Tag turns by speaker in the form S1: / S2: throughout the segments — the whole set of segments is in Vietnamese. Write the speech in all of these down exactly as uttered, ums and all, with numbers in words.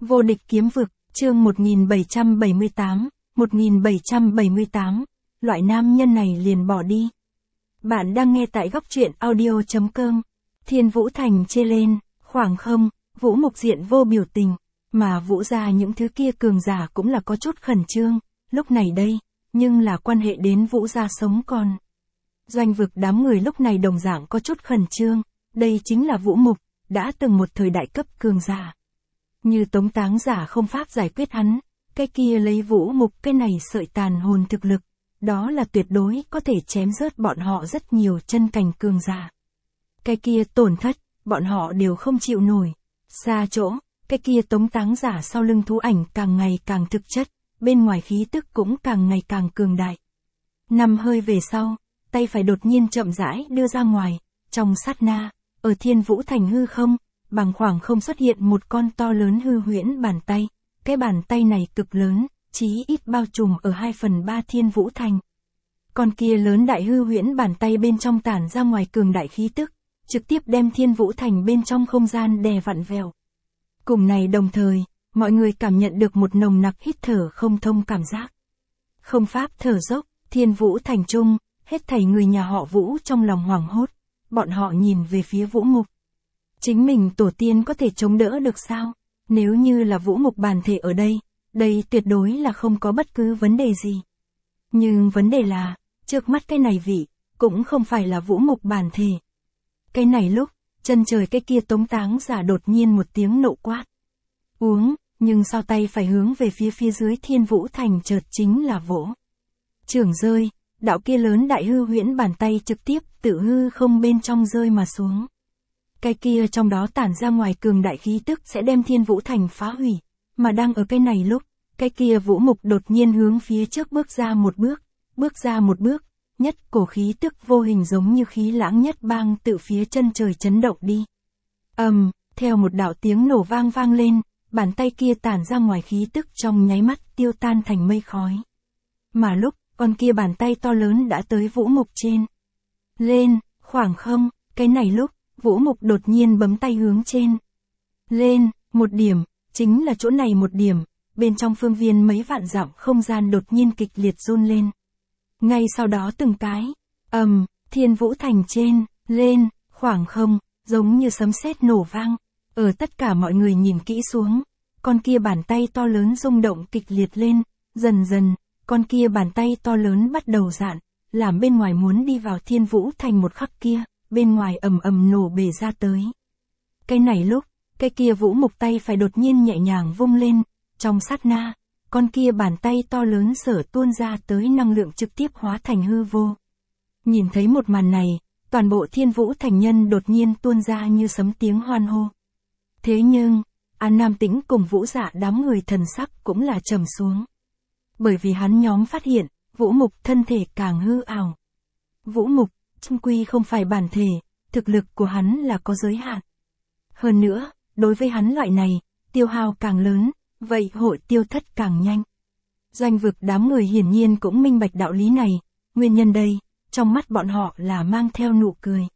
S1: Vô địch kiếm vực, chương một nghìn bảy trăm bảy mươi tám, một nghìn bảy trăm bảy mươi tám, loại nam nhân này liền bỏ đi. Bạn đang nghe tại góc truyện audio.com. Thiên Vũ Thành chê lên, khoảng không, Vũ Mục diện vô biểu tình, mà Vũ ra những thứ kia cường giả cũng là có chút khẩn trương, lúc này đây, nhưng là quan hệ đến Vũ ra sống còn. Doanh vực đám người lúc này đồng dạng có chút khẩn trương, đây chính là Vũ Mục, đã từng một thời đại cấp cường giả. Như tống táng giả không pháp giải quyết hắn, cái kia lấy Vũ Mục cái này sợi tàn hồn thực lực, đó là tuyệt đối có thể chém rớt bọn họ rất nhiều chân cảnh cường giả. Cái kia tổn thất, bọn họ đều không chịu nổi. Xa chỗ, cái kia tống táng giả sau lưng thú ảnh càng ngày càng thực chất, bên ngoài khí tức cũng càng ngày càng cường đại. Năm hơi về sau, tay phải đột nhiên chậm rãi đưa ra ngoài, trong sát na, ở Thiên Vũ Thành hư không, bằng khoảng không xuất hiện một con to lớn hư huyễn bàn tay. Cái bàn tay này cực lớn, chí ít bao trùm ở hai phần ba Thiên Vũ Thành. Con kia lớn đại hư huyễn bàn tay bên trong tản ra ngoài cường đại khí tức, trực tiếp đem Thiên Vũ Thành bên trong không gian đè vặn vẹo. Cùng này đồng thời, mọi người cảm nhận được một nồng nặc hít thở không thông cảm giác. Không pháp thở dốc, Thiên Vũ Thành trung, hết thảy người nhà họ Vũ trong lòng hoảng hốt, bọn họ nhìn về phía Vũ Mục. Chính mình tổ tiên có thể chống đỡ được sao? Nếu như là Vũ Mục bản thể ở đây, đây tuyệt đối là không có bất cứ vấn đề gì. Nhưng vấn đề là, trước mắt cái này vị, cũng không phải là Vũ Mục bản thể. Cái này lúc, chân trời cái kia tống táng giả đột nhiên một tiếng nộ quát. Uống, nhưng sao tay phải hướng về phía phía dưới Thiên Vũ Thành chợt chính là vỗ. Trưởng rơi, đạo kia lớn đại hư huyễn bàn tay trực tiếp tự hư không bên trong rơi mà xuống. Cái kia trong đó tản ra ngoài cường đại khí tức sẽ đem Thiên Vũ Thành phá hủy, mà đang ở cái này lúc, cái kia Vũ Mục đột nhiên hướng phía trước bước ra một bước, bước ra một bước, nhất cổ khí tức vô hình giống như khí lãng nhất bang tự phía chân trời chấn động đi. Ầm, um, theo một đạo tiếng nổ vang vang lên, bàn tay kia tản ra ngoài khí tức trong nháy mắt tiêu tan thành mây khói. Mà lúc, con kia bàn tay to lớn đã tới Vũ Mục trên. Lên, khoảng không, cái này lúc, Vũ Mục đột nhiên bấm tay hướng trên. Lên, một điểm, chính là chỗ này một điểm, bên trong phương viên mấy vạn dặm không gian đột nhiên kịch liệt run lên. Ngay sau đó từng cái, ầm, um, Thiên Vũ Thành trên, lên, khoảng không, giống như sấm sét nổ vang. Ở tất cả mọi người nhìn kỹ xuống, con kia bàn tay to lớn rung động kịch liệt lên, dần dần, con kia bàn tay to lớn bắt đầu dạn, làm bên ngoài muốn đi vào Thiên Vũ Thành một khắc kia, bên ngoài ầm ầm nổ bể ra tới. Cái này lúc, cái kia Vũ Mục tay phải đột nhiên nhẹ nhàng vung lên, trong sát na, con kia bàn tay to lớn sở tuôn ra tới năng lượng trực tiếp hóa thành hư vô. Nhìn thấy một màn này, toàn bộ Thiên Vũ Thành nhân đột nhiên tuôn ra như sấm tiếng hoan hô. Thế nhưng, An Nam Tĩnh cùng Vũ Dạ đám người thần sắc cũng là trầm xuống. Bởi vì hắn nhóm phát hiện, Vũ Mục thân thể càng hư ảo. Vũ Mục, chung quy không phải bản thể, thực lực của hắn là có giới hạn. Hơn nữa, đối với hắn loại này, tiêu hao càng lớn, vậy hội tiêu thất càng nhanh. Doanh vực đám người hiển nhiên cũng minh bạch đạo lý này, nguyên nhân đây, trong mắt bọn họ là mang theo nụ cười.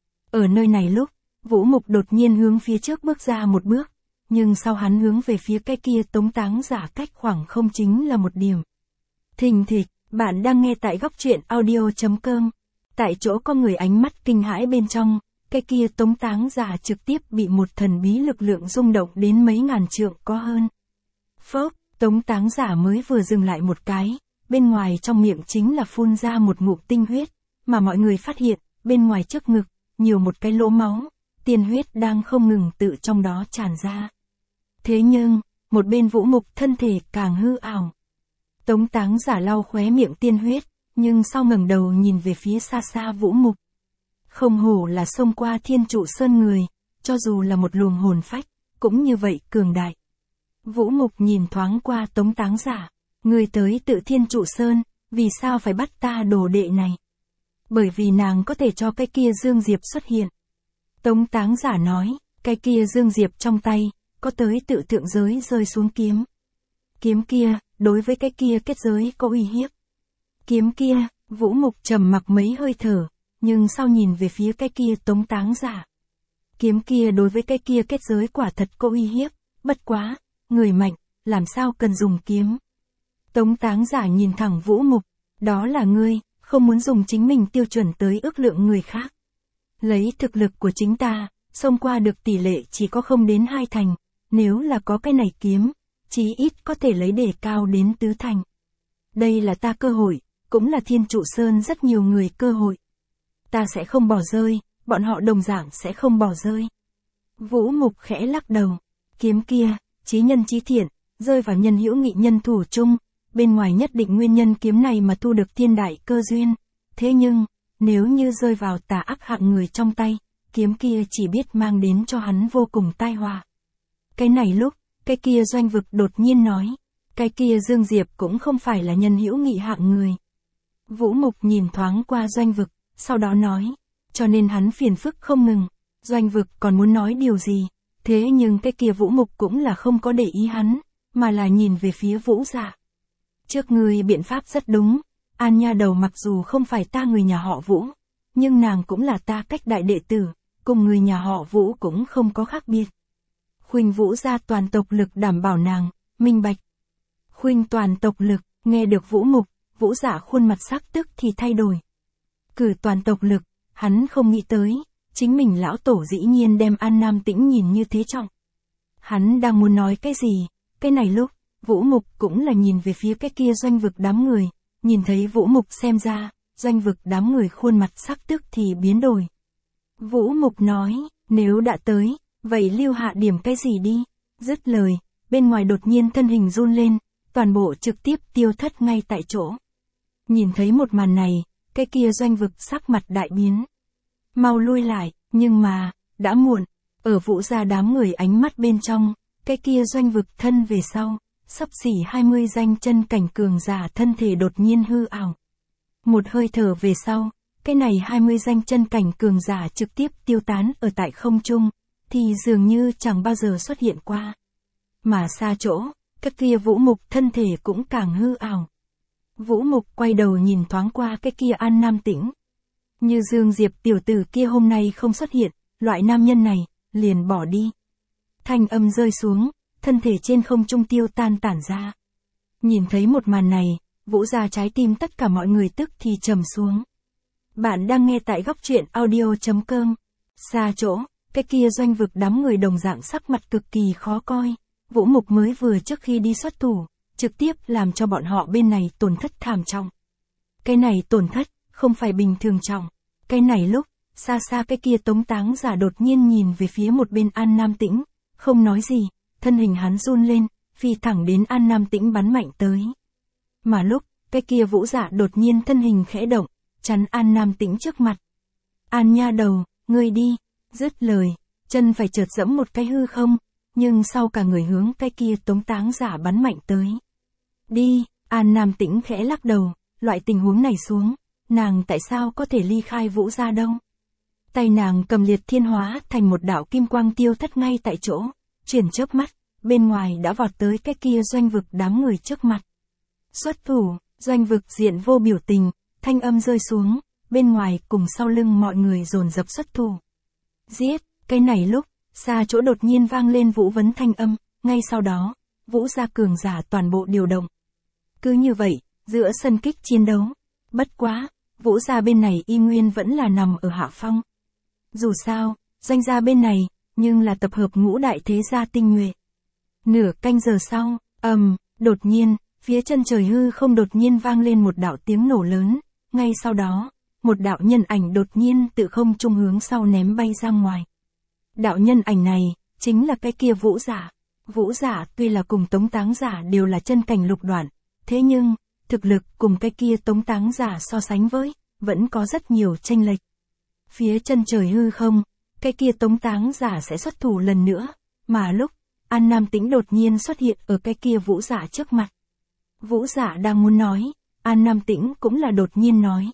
S1: Ở nơi này lúc, Vũ Mục đột nhiên hướng phía trước bước ra một bước, nhưng sau hắn hướng về phía cái kia tống táng giả cách khoảng không chính là một điểm. Thình thịch, bạn đang nghe tại góc truyện audio.com. Tại chỗ có người ánh mắt kinh hãi bên trong, cái kia tống táng giả trực tiếp bị một thần bí lực lượng rung động đến mấy ngàn trượng có hơn. Phốc, tống táng giả mới vừa dừng lại một cái, bên ngoài trong miệng chính là phun ra một ngụm tinh huyết, mà mọi người phát hiện, bên ngoài trước ngực, nhiều một cái lỗ máu, tiên huyết đang không ngừng tự trong đó tràn ra. Thế nhưng, một bên Vũ Mục thân thể càng hư ảo. Tống táng giả lau khóe miệng tiên huyết, nhưng sau ngẩng đầu nhìn về phía xa xa Vũ Mục. Không hổ là xông qua Thiên Trụ Sơn người, cho dù là một luồng hồn phách, cũng như vậy cường đại. Vũ Mục nhìn thoáng qua tống táng giả, người tới tự Thiên Trụ Sơn, vì sao phải bắt ta đồ đệ này? Bởi vì nàng có thể cho cái kia Dương Diệp xuất hiện. Tống táng giả nói, cái kia Dương Diệp trong tay, có tới tự thượng giới rơi xuống kiếm. Kiếm kia, đối với cái kia kết giới có uy hiếp. Kiếm kia, Vũ Mục trầm mặc mấy hơi thở, nhưng sau nhìn về phía cái kia tống táng giả. Kiếm kia đối với cái kia kết giới quả thật có uy hiếp, bất quá, người mạnh, làm sao cần dùng kiếm. Tống Táng Giả nhìn thẳng Vũ Mục, đó là ngươi, không muốn dùng chính mình tiêu chuẩn tới ước lượng người khác. Lấy thực lực của chính ta, xông qua được tỷ lệ chỉ có không đến hai thành, nếu là có cái này kiếm, chí ít có thể lấy đề cao đến tứ thành. Đây là ta cơ hội, cũng là Thiên Trụ Sơn rất nhiều người cơ hội. Ta sẽ không bỏ rơi, bọn họ đồng dạng sẽ không bỏ rơi. Vũ Mục khẽ lắc đầu, kiếm kia, chí nhân chí thiện, rơi vào nhân hữu nghị nhân thủ chung, bên ngoài nhất định nguyên nhân kiếm này mà thu được thiên đại cơ duyên. Thế nhưng, nếu như rơi vào tà ác hạng người trong tay, kiếm kia chỉ biết mang đến cho hắn vô cùng tai họa. Cái này lúc, cái kia Doanh Vực đột nhiên nói, cái kia Dương Diệp cũng không phải là nhân hữu nghị hạng người. Vũ Mục nhìn thoáng qua Doanh Vực, sau đó nói, cho nên hắn phiền phức không ngừng. Doanh Vực còn muốn nói điều gì, thế nhưng cái kia Vũ Mục cũng là không có để ý hắn, mà là nhìn về phía Vũ Dạ. Trước ngươi biện pháp rất đúng, An Nha Đầu mặc dù không phải ta người nhà họ Vũ, nhưng nàng cũng là ta cách đại đệ tử, cùng người nhà họ Vũ cũng không có khác biệt. Khuynh Vũ gia toàn tộc lực đảm bảo nàng, minh bạch. Khuynh toàn tộc lực, nghe được Vũ Mục, Vũ Dạ khuôn mặt sắc tức thì thay đổi. Cử toàn tộc lực, hắn không nghĩ tới, chính mình lão tổ dĩ nhiên đem An Nam Tĩnh nhìn như thế trọng. Hắn đang muốn nói cái gì, cái này lúc, Vũ Mục cũng là nhìn về phía cái kia Doanh Vực đám người, nhìn thấy Vũ Mục xem ra, Doanh Vực đám người khuôn mặt sắc tức thì biến đổi. Vũ Mục nói, nếu đã tới, vậy lưu hạ điểm cái gì đi, dứt lời, bên ngoài đột nhiên thân hình run lên, toàn bộ trực tiếp tiêu thất ngay tại chỗ. Nhìn thấy một màn này, cái kia Doanh Vực sắc mặt đại biến. Mau lui lại, nhưng mà, đã muộn, ở Vũ gia đám người ánh mắt bên trong, cái kia Doanh Vực thân về sau, xấp xỉ hai mươi danh chân cảnh cường giả thân thể đột nhiên hư ảo. Một hơi thở về sau, cái này hai mươi danh chân cảnh cường giả trực tiếp tiêu tán ở tại không trung, thì dường như chẳng bao giờ xuất hiện qua. Mà xa chỗ, cái kia Vũ Mục thân thể cũng càng hư ảo. Vũ Mục quay đầu nhìn thoáng qua cái kia An Nam Tĩnh. Như Dương Diệp tiểu tử kia hôm nay không xuất hiện, loại nam nhân này, liền bỏ đi. Thanh âm rơi xuống, thân thể trên không trung tiêu tan tản ra. Nhìn thấy một màn này, Vũ gia trái tim tất cả mọi người tức thì trầm xuống. Bạn đang nghe tại góc truyện audio chấm com. Xa chỗ, cái kia Doanh Vực đám người đồng dạng sắc mặt cực kỳ khó coi. Vũ Mục mới vừa trước khi đi xuất thủ, trực tiếp làm cho bọn họ bên này tổn thất thảm trọng. Cái này tổn thất, không phải bình thường trọng. Cái này lúc, xa xa cái kia Tống Táng Giả đột nhiên nhìn về phía một bên An Nam Tĩnh, không nói gì, thân hình hắn run lên, phi thẳng đến An Nam Tĩnh bắn mạnh tới. Mà lúc, cái kia Vũ Dạ đột nhiên thân hình khẽ động, chắn An Nam Tĩnh trước mặt. An Nha Đầu, ngươi đi, dứt lời, chân phải chợt dẫm một cái hư không, nhưng sau cả người hướng cái kia Tống Táng Giả bắn mạnh tới. Đi, An Nam Tĩnh khẽ lắc đầu, loại tình huống này xuống, nàng tại sao có thể ly khai Vũ gia đâu. Tay nàng cầm liệt thiên hóa thành một đạo kim quang tiêu thất ngay tại chỗ, chuyển chớp mắt, bên ngoài đã vọt tới cái kia Doanh Vực đám người trước mặt. Xuất thủ, Doanh Vực diện vô biểu tình, thanh âm rơi xuống, bên ngoài cùng sau lưng mọi người dồn dập xuất thủ. Giết, cái này lúc, xa chỗ đột nhiên vang lên vũ vấn thanh âm, ngay sau đó, Vũ gia cường giả toàn bộ điều động. Cứ như vậy, giữa sân kích chiến đấu, bất quá, Vũ gia bên này y nguyên vẫn là nằm ở hạ phong. Dù sao, Doanh gia bên này, nhưng là tập hợp ngũ đại thế gia tinh nhuệ. Nửa canh giờ sau, ầm, um, đột nhiên, phía chân trời hư không đột nhiên vang lên một đạo tiếng nổ lớn, ngay sau đó, một đạo nhân ảnh đột nhiên tự không trung hướng sau ném bay ra ngoài. Đạo nhân ảnh này, chính là cái kia Vũ Giả. Vũ Giả tuy là cùng Tống Táng Giả đều là chân cảnh lục đoạn, thế nhưng, thực lực cùng cái kia Tống Táng Giả so sánh với, vẫn có rất nhiều chênh lệch. Phía chân trời hư không, cái kia Tống Táng Giả sẽ xuất thủ lần nữa, mà lúc, An Nam Tĩnh đột nhiên xuất hiện ở cái kia Vũ Giả trước mặt. Vũ Giả đang muốn nói, An Nam Tĩnh cũng là đột nhiên nói.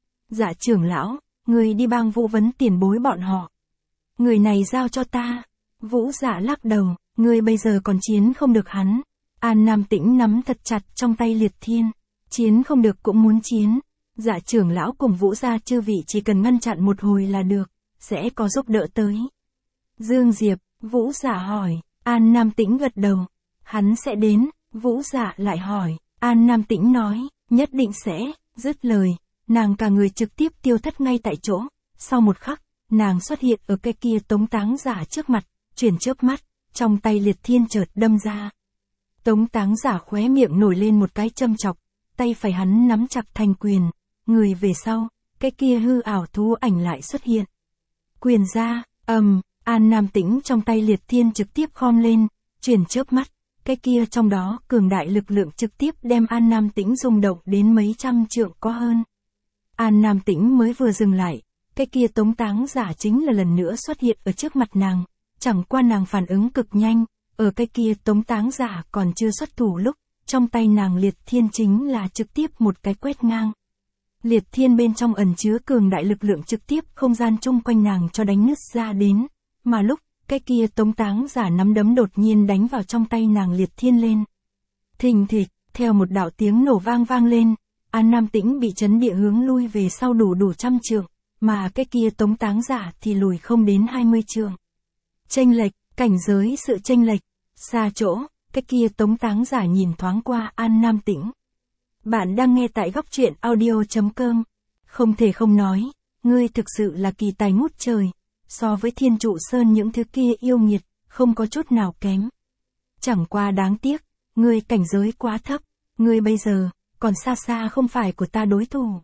S1: Dạ trưởng lão, người đi bang Vũ vấn tiền bối bọn họ. Người này giao cho ta. Vũ Giả lắc đầu, người bây giờ còn chiến không được hắn. An Nam Tĩnh nắm thật chặt trong tay liệt thiên. Chiến không được cũng muốn chiến. Dạ trưởng lão cùng Vũ gia chư vị chỉ cần ngăn chặn một hồi là được, sẽ có giúp đỡ tới. Dương Diệp, Vũ Giả hỏi, An Nam Tĩnh gật đầu. Hắn sẽ đến, Vũ Dạ lại hỏi, An Nam Tĩnh nói, nhất định sẽ, dứt lời, nàng cả người trực tiếp tiêu thất ngay tại chỗ, sau một khắc, nàng xuất hiện ở cái kia Tống Táng Giả trước mặt, chuyển chớp mắt, trong tay Liệt Thiên chợt đâm ra. Tống Táng Giả khóe miệng nổi lên một cái châm chọc, tay phải hắn nắm chặt thành quyền, người về sau, cái kia hư ảo thú ảnh lại xuất hiện. Quyền ra, ầm, um, An Nam Tĩnh trong tay Liệt Thiên trực tiếp khom lên, chuyển chớp mắt, cái kia trong đó cường đại lực lượng trực tiếp đem An Nam Tĩnh rung động đến mấy trăm trượng có hơn. An Nam Tĩnh mới vừa dừng lại, cái kia Tống Táng Giả chính là lần nữa xuất hiện ở trước mặt nàng, chẳng qua nàng phản ứng cực nhanh, ở cái kia Tống Táng Giả còn chưa xuất thủ lúc, trong tay nàng Liệt Thiên chính là trực tiếp một cái quét ngang. Liệt Thiên bên trong ẩn chứa cường đại lực lượng trực tiếp không gian chung quanh nàng cho đánh nứt ra đến, mà lúc, cái kia Tống Táng Giả nắm đấm đột nhiên đánh vào trong tay nàng Liệt Thiên lên. Thình thịch, theo một đạo tiếng nổ vang vang lên, An Nam Tĩnh bị chấn địa hướng lui về sau đủ đủ trăm trượng, mà cái kia Tống Táng Giả thì lùi không đến hai mươi trượng. Chênh lệch, cảnh giới sự chênh lệch, xa chỗ, cái kia Tống Táng Giả nhìn thoáng qua An Nam Tĩnh. Bạn đang nghe tại góc truyện audio.com. Không thể không nói, ngươi thực sự là kỳ tài ngút trời, so với Thiên Trụ Sơn những thứ kia yêu nghiệt, không có chút nào kém. Chẳng qua đáng tiếc, ngươi cảnh giới quá thấp, ngươi bây giờ, còn xa xa không phải của ta đối thủ.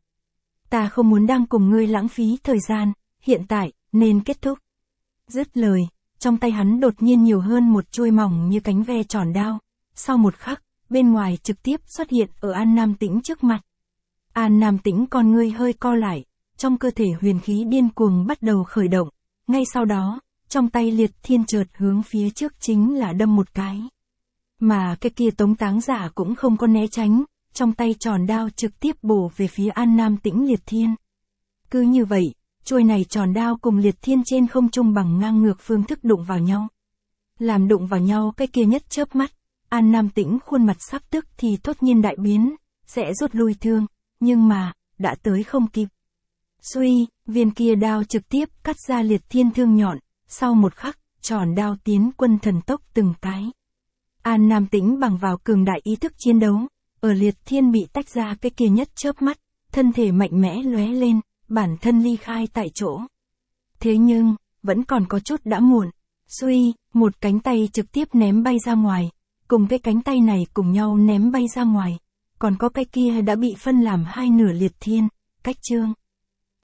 S1: Ta không muốn đang cùng ngươi lãng phí thời gian, hiện tại, nên kết thúc. Dứt lời, trong tay hắn đột nhiên nhiều hơn một chuôi mỏng như cánh ve tròn đao, sau một khắc, bên ngoài trực tiếp xuất hiện ở An Nam Tĩnh trước mặt. An Nam Tĩnh con ngươi hơi co lại, trong cơ thể huyền khí điên cuồng bắt đầu khởi động, ngay sau đó, trong tay Liệt Thiên chợt hướng phía trước chính là đâm một cái. Mà cái kia Tống Táng Giả cũng không có né tránh, trong tay tròn đao trực tiếp bổ về phía An Nam Tĩnh Liệt Thiên. Cứ như vậy, chuôi này tròn đao cùng Liệt Thiên trên không trung bằng ngang ngược phương thức đụng vào nhau. Làm đụng vào nhau cái kia nhất chớp mắt, An Nam Tĩnh khuôn mặt sắp tức thì thốt nhiên đại biến, sẽ rút lui thương, nhưng mà, đã tới không kịp. Suy, viên kia đao trực tiếp cắt ra Liệt Thiên thương nhọn, sau một khắc, tròn đao tiến quân thần tốc từng cái. An Nam Tĩnh bằng vào cường đại ý thức chiến đấu, ở Liệt Thiên bị tách ra cái kia nhất chớp mắt, thân thể mạnh mẽ lóe lên, bản thân ly khai tại chỗ. Thế nhưng, vẫn còn có chút đã muộn. Suy, một cánh tay trực tiếp ném bay ra ngoài, cùng cái cánh tay này cùng nhau ném bay ra ngoài, còn có cái kia đã bị phân làm hai nửa Liệt Thiên, cách chương.